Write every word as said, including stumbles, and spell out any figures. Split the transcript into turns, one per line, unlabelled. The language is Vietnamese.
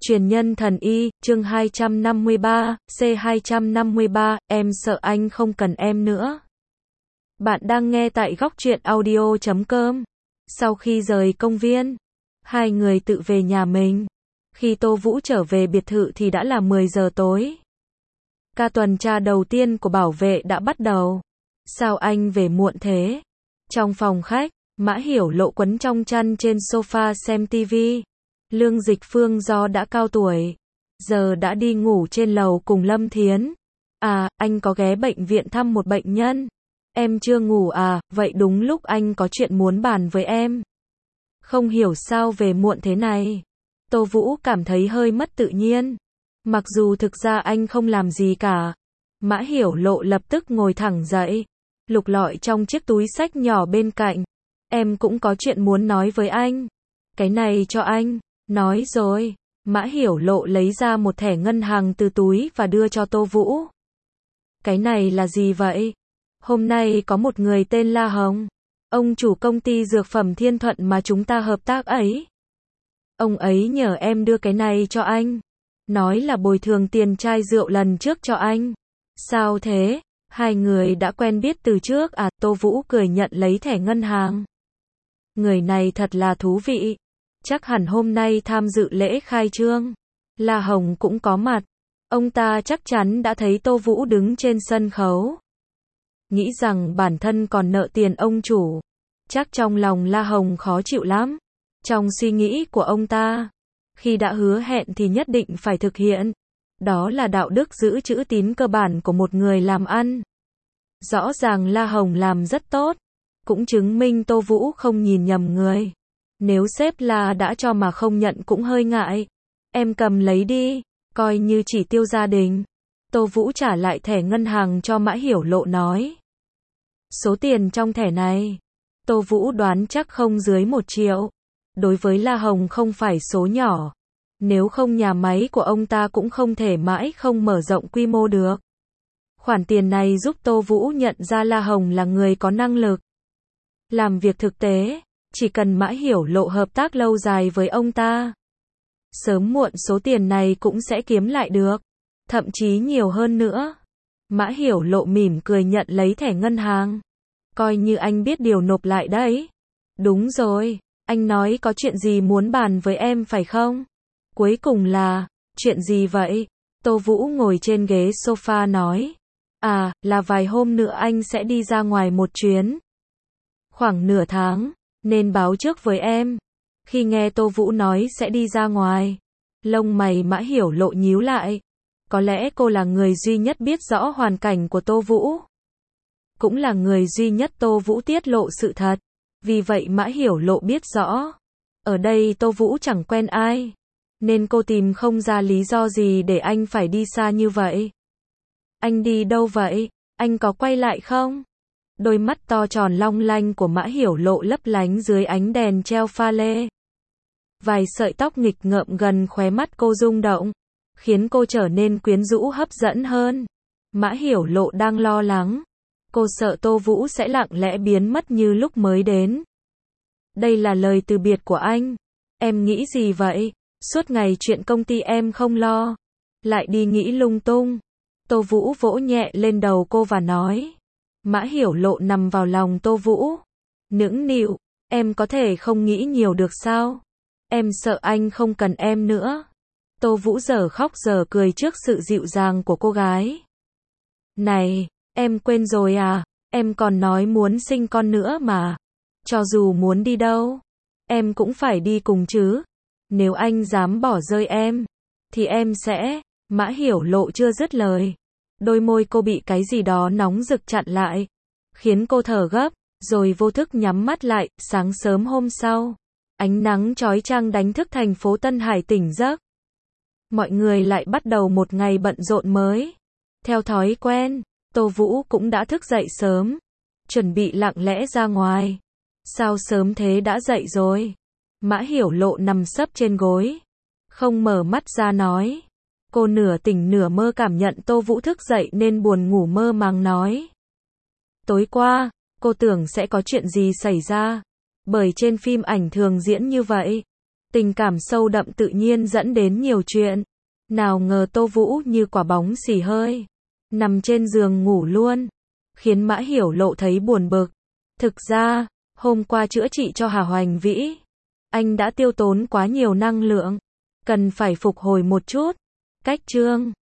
Truyền nhân thần y, chương hai trăm năm mươi ba, C hai trăm năm mươi ba, em sợ anh không cần em nữa. Bạn đang nghe tại góc truyện audio chấm com. Sau khi rời công viên, hai người tự về nhà mình. Khi Tô Vũ trở về biệt thự thì đã là mười giờ tối. Ca tuần tra đầu tiên của bảo vệ đã bắt đầu. Sao anh về muộn thế? Trong phòng khách, Mã Hiểu Lộ quấn trong chăn trên sofa xem tivi. Lương Dịch Phương do đã cao tuổi, giờ đã đi ngủ trên lầu cùng Lâm Thiến. À, anh có ghé bệnh viện thăm một bệnh nhân. Em chưa ngủ à, vậy đúng lúc anh có chuyện muốn bàn với em. Không hiểu sao về muộn thế này. Tô Vũ cảm thấy hơi mất tự nhiên. Mặc dù thực ra anh không làm gì cả. Mã Hiểu Lộ lập tức ngồi thẳng dậy, lục lọi trong chiếc túi xách nhỏ bên cạnh. Em cũng có chuyện muốn nói với anh. Cái này cho anh. Nói rồi, Mã Hiểu Lộ lấy ra một thẻ ngân hàng từ túi và đưa cho Tô Vũ. Cái này là gì vậy? Hôm nay có một người tên La Hồng, ông chủ công ty dược phẩm Thiên Thuận mà chúng ta hợp tác ấy. Ông ấy nhờ em đưa cái này cho anh, nói là bồi thường tiền chai rượu lần trước cho anh. Sao thế? Hai người đã quen biết từ trước à? Tô Vũ cười nhận lấy thẻ ngân hàng. Người này thật là thú vị. Chắc hẳn hôm nay tham dự lễ khai trương. La Hồng cũng có mặt. Ông ta chắc chắn đã thấy Tô Vũ đứng trên sân khấu. Nghĩ rằng bản thân còn nợ tiền ông chủ. Chắc trong lòng La Hồng khó chịu lắm. Trong suy nghĩ của ông ta, khi đã hứa hẹn thì nhất định phải thực hiện. Đó là đạo đức giữ chữ tín cơ bản của một người làm ăn. Rõ ràng La Hồng làm rất tốt. Cũng chứng minh Tô Vũ không nhìn nhầm người. Nếu sếp La đã cho mà không nhận cũng hơi ngại. Em cầm lấy đi, coi như chỉ tiêu gia đình. Tô Vũ trả lại thẻ ngân hàng cho Mã Hiểu Lộ nói. Số tiền trong thẻ này, Tô Vũ đoán chắc không dưới một triệu. Đối với La Hồng không phải số nhỏ. Nếu không nhà máy của ông ta cũng không thể mãi không mở rộng quy mô được. Khoản tiền này giúp Tô Vũ nhận ra La Hồng là người có năng lực. Làm việc thực tế. Chỉ cần Mã Hiểu Lộ hợp tác lâu dài với ông ta, sớm muộn số tiền này cũng sẽ kiếm lại được. Thậm chí nhiều hơn nữa. Mã Hiểu Lộ mỉm cười nhận lấy thẻ ngân hàng. Coi như anh biết điều nộp lại đấy. Đúng rồi, anh nói có chuyện gì muốn bàn với em phải không? Cuối cùng là, chuyện gì vậy? Tô Vũ ngồi trên ghế sofa nói. À, là vài hôm nữa anh sẽ đi ra ngoài một chuyến. Khoảng nửa tháng. Nên báo trước với em. Khi nghe Tô Vũ nói sẽ đi ra ngoài, lông mày Mã Hiểu Lộ nhíu lại. Có lẽ cô là người duy nhất biết rõ hoàn cảnh của Tô Vũ. Cũng là người duy nhất Tô Vũ tiết lộ sự thật. Vì vậy Mã Hiểu Lộ biết rõ. Ở đây Tô Vũ chẳng quen ai. Nên cô tìm không ra lý do gì để anh phải đi xa như vậy. Anh đi đâu vậy? Anh có quay lại không? Đôi mắt to tròn long lanh của Mã Hiểu Lộ lấp lánh dưới ánh đèn treo pha lê. Vài sợi tóc nghịch ngợm gần khóe mắt cô rung động, khiến cô trở nên quyến rũ hấp dẫn hơn. Mã Hiểu Lộ đang lo lắng. Cô sợ Tô Vũ sẽ lặng lẽ biến mất như lúc mới đến. Đây là lời từ biệt của anh. Em nghĩ gì vậy? Suốt ngày chuyện công ty em không lo. Lại đi nghĩ lung tung. Tô Vũ vỗ nhẹ lên đầu cô và nói. Mã Hiểu Lộ nằm vào lòng Tô Vũ. Nũng nịu, em có thể không nghĩ nhiều được sao? Em sợ anh không cần em nữa. Tô Vũ giờ khóc giờ cười trước sự dịu dàng của cô gái. Này, em quên rồi à? Em còn nói muốn sinh con nữa mà. Cho dù muốn đi đâu, em cũng phải đi cùng chứ. Nếu anh dám bỏ rơi em, thì em sẽ... Mã Hiểu Lộ chưa dứt lời. Đôi môi cô bị cái gì đó nóng rực chặn lại, khiến cô thở gấp, rồi vô thức nhắm mắt lại. Sáng sớm hôm sau, ánh nắng chói chang đánh thức thành phố Tân Hải tỉnh giấc. Mọi người lại bắt đầu một ngày bận rộn mới. Theo thói quen, Tô Vũ cũng đã thức dậy sớm, chuẩn bị lặng lẽ ra ngoài. Sao sớm thế đã dậy rồi? Mã Hiểu Lộ nằm sấp trên gối, không mở mắt ra nói. Cô nửa tỉnh nửa mơ cảm nhận Tô Vũ thức dậy nên buồn ngủ mơ màng nói. Tối qua, cô tưởng sẽ có chuyện gì xảy ra. Bởi trên phim ảnh thường diễn như vậy. Tình cảm sâu đậm tự nhiên dẫn đến nhiều chuyện. Nào ngờ Tô Vũ như quả bóng xì hơi, nằm trên giường ngủ luôn, khiến Mã Hiểu Lộ thấy buồn bực. Thực ra, hôm qua chữa trị cho Hà Hoành Vĩ, anh đã tiêu tốn quá nhiều năng lượng, cần phải phục hồi một chút. Cách chương